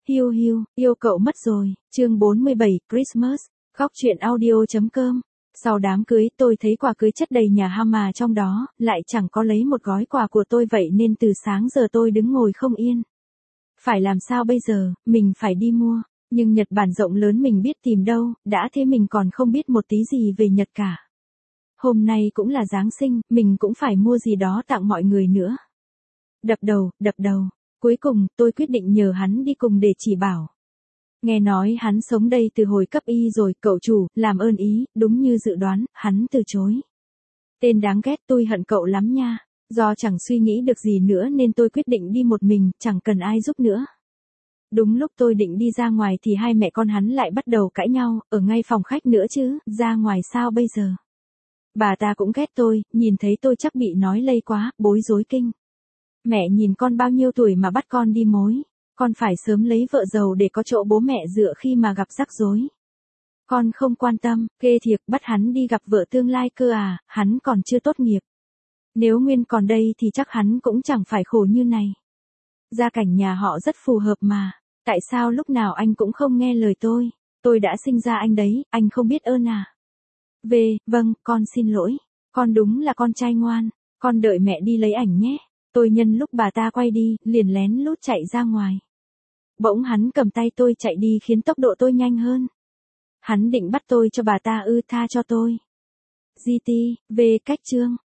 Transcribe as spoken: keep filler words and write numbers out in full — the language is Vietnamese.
Hiu hiu, yêu cậu mất rồi, chương bốn mươi bảy, Christmas, khóc chuyện audio chấm com. Sau đám cưới tôi thấy quà cưới chất đầy nhà ham mà trong đó, lại chẳng có lấy một gói quà của tôi vậy nên từ sáng giờ tôi đứng ngồi không yên. Phải làm sao bây giờ, mình phải đi mua, nhưng Nhật Bản rộng lớn mình biết tìm đâu, đã thế mình còn không biết một tí gì về Nhật cả. Hôm nay cũng là Giáng sinh, mình cũng phải mua gì đó tặng mọi người nữa. Đập đầu, đập đầu. Cuối cùng, tôi quyết định nhờ hắn đi cùng để chỉ bảo. Nghe nói hắn sống đây từ hồi cấp y rồi, cậu chủ, làm ơn ý, đúng như dự đoán, hắn từ chối. Tên đáng ghét, tôi hận cậu lắm nha. Do chẳng suy nghĩ được gì nữa nên tôi quyết định đi một mình, chẳng cần ai giúp nữa. Đúng lúc tôi định đi ra ngoài thì hai mẹ con hắn lại bắt đầu cãi nhau, ở ngay phòng khách nữa chứ, ra ngoài sao bây giờ. Bà ta cũng ghét tôi, nhìn thấy tôi chắc bị nói lây quá, bối rối kinh. Mẹ nhìn con bao nhiêu tuổi mà bắt con đi mối, con phải sớm lấy vợ giàu để có chỗ bố mẹ dựa khi mà gặp rắc rối. Con không quan tâm, ghê thiệt, bắt hắn đi gặp vợ tương lai cơ à, hắn còn chưa tốt nghiệp. Nếu Nguyên còn đây thì chắc hắn cũng chẳng phải khổ như này. Gia cảnh nhà họ rất phù hợp mà, tại sao lúc nào anh cũng không nghe lời tôi, tôi đã sinh ra anh đấy, anh không biết ơn à. Về, vâng, con xin lỗi, con đúng là con trai ngoan, con đợi mẹ đi lấy ảnh nhé. Tôi nhân lúc bà ta quay đi, liền lén lút chạy ra ngoài. Bỗng hắn cầm tay tôi chạy đi khiến tốc độ tôi nhanh hơn. Hắn định bắt tôi cho bà ta ư tha cho tôi. giê tê, về cách chương.